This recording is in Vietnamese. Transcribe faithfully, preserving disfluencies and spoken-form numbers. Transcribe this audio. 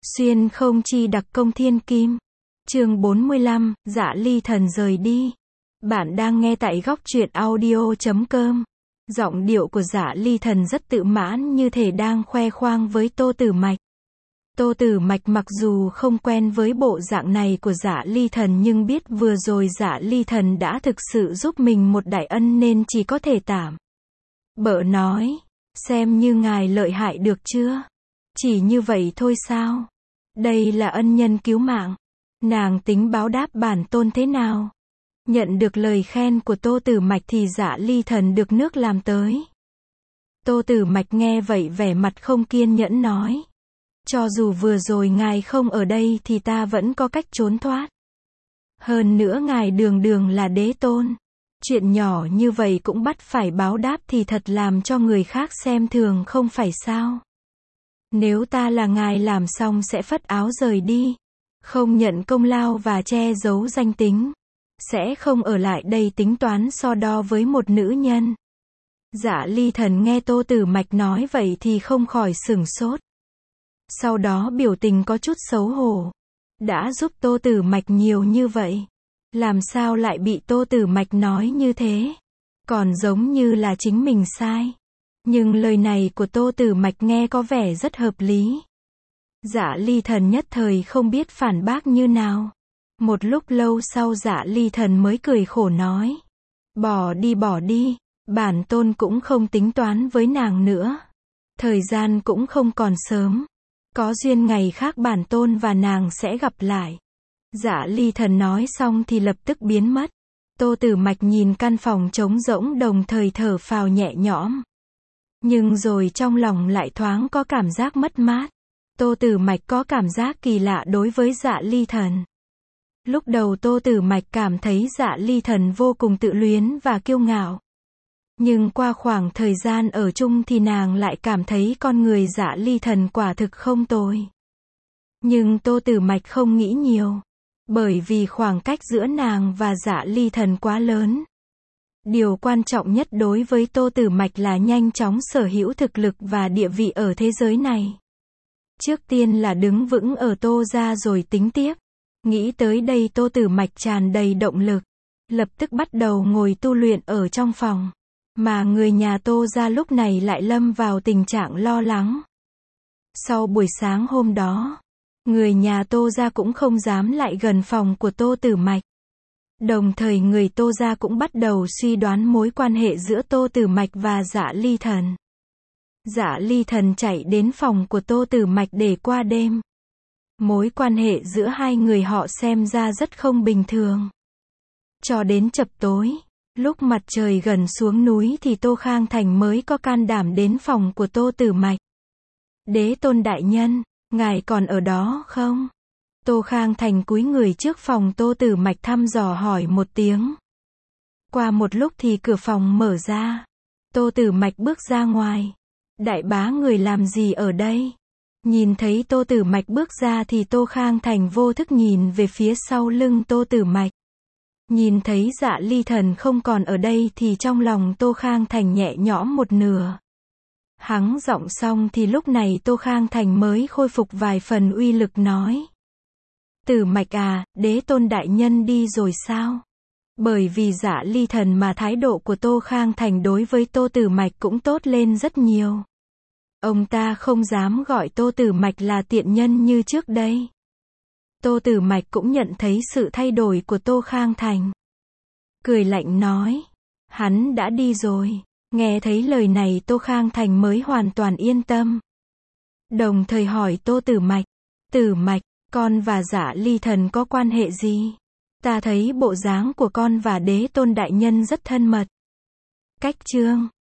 Xuyên không chi đặc công thiên kim. Chương bốn mươi lăm, Dạ Ly Thần rời đi. Bạn đang nghe tại góc truyện audio chấm com. Giọng điệu của Dạ Ly Thần rất tự mãn, như thể đang khoe khoang với Tô Tử Mạch. Tô Tử Mạch mặc dù không quen với bộ dạng này của Dạ Ly Thần, nhưng biết vừa rồi Dạ Ly Thần đã thực sự giúp mình một đại ân nên chỉ có thể tạm bợ nói, xem như ngài lợi hại được chưa? Chỉ như vậy thôi sao? Đây là ân nhân cứu mạng. Nàng tính báo đáp bản tôn thế nào? Nhận được lời khen của Tô Tử Mạch thì Dạ Ly Thần được nước làm tới. Tô Tử Mạch nghe vậy vẻ mặt không kiên nhẫn nói. Cho dù vừa rồi ngài không ở đây thì ta vẫn có cách trốn thoát. Hơn nữa ngài đường đường là đế tôn. Chuyện nhỏ như vậy cũng bắt phải báo đáp thì thật làm cho người khác xem thường không phải sao? Nếu ta là ngài làm xong sẽ phất áo rời đi. Không nhận công lao và che giấu danh tính. Sẽ không ở lại đây tính toán so đo với một nữ nhân. Dạ Ly Thần nghe Tô Tử Mạch nói vậy thì không khỏi sửng sốt. Sau đó biểu tình có chút xấu hổ. Đã giúp Tô Tử Mạch nhiều như vậy. Làm sao lại bị Tô Tử Mạch nói như thế? Còn giống như là chính mình sai. Nhưng lời này của Tô Tử Mạch nghe có vẻ rất hợp lý. Dạ Ly Thần nhất thời không biết phản bác như nào. Một lúc lâu sau Dạ Ly Thần mới cười khổ nói. Bỏ đi bỏ đi, bản tôn cũng không tính toán với nàng nữa. Thời gian cũng không còn sớm. Có duyên ngày khác bản tôn và nàng sẽ gặp lại. Dạ Ly Thần nói xong thì lập tức biến mất. Tô Tử Mạch nhìn căn phòng trống rỗng đồng thời thở phào nhẹ nhõm. Nhưng rồi trong lòng lại thoáng có cảm giác mất mát. Tô Tử Mạch có cảm giác kỳ lạ đối với Dạ Ly Thần. Lúc đầu Tô Tử Mạch cảm thấy Dạ Ly Thần vô cùng tự luyến và kiêu ngạo. Nhưng qua khoảng thời gian ở chung thì nàng lại cảm thấy con người Dạ Ly Thần quả thực không tồi. Nhưng Tô Tử Mạch không nghĩ nhiều. Bởi vì khoảng cách giữa nàng và Dạ Ly Thần quá lớn. Điều quan trọng nhất đối với Tô Tử Mạch là nhanh chóng sở hữu thực lực và địa vị ở thế giới này. Trước tiên là đứng vững ở Tô gia rồi tính tiếp. Nghĩ tới đây Tô Tử Mạch tràn đầy động lực. Lập tức bắt đầu ngồi tu luyện ở trong phòng. Mà người nhà Tô gia lúc này lại lâm vào tình trạng lo lắng. Sau buổi sáng hôm đó, người nhà Tô gia cũng không dám lại gần phòng của Tô Tử Mạch. Đồng thời người Tô gia cũng bắt đầu suy đoán mối quan hệ giữa Tô Tử Mạch và Dạ Ly Thần. Dạ Ly Thần chạy đến phòng của Tô Tử Mạch để qua đêm. Mối quan hệ giữa hai người họ xem ra rất không bình thường. Cho đến chập tối, lúc mặt trời gần xuống núi thì Tô Khang Thành mới có can đảm đến phòng của Tô Tử Mạch. Đế tôn đại nhân, ngài còn ở đó không? Tô Khang Thành cúi người trước phòng Tô Tử Mạch thăm dò hỏi một tiếng. Qua một lúc thì cửa phòng mở ra. Tô Tử Mạch bước ra ngoài. Đại bá người làm gì ở đây? Nhìn thấy Tô Tử Mạch bước ra thì Tô Khang Thành vô thức nhìn về phía sau lưng Tô Tử Mạch. Nhìn thấy Dạ Ly Thần không còn ở đây thì trong lòng Tô Khang Thành nhẹ nhõm một nửa. Hắng giọng xong thì lúc này Tô Khang Thành mới khôi phục vài phần uy lực nói. Tử Mạch à, đế tôn đại nhân đi rồi sao? Bởi vì Dạ Ly Thần mà thái độ của Tô Khang Thành đối với Tô Tử Mạch cũng tốt lên rất nhiều. Ông ta không dám gọi Tô Tử Mạch là tiện nhân như trước đây. Tô Tử Mạch cũng nhận thấy sự thay đổi của Tô Khang Thành. Cười lạnh nói. Hắn đã đi rồi. Nghe thấy lời này Tô Khang Thành mới hoàn toàn yên tâm. Đồng thời hỏi Tô Tử Mạch. Tử Mạch, con và Dạ Ly Thần có quan hệ gì? Ta thấy bộ dáng của con và đế tôn đại nhân rất thân mật. Cách chương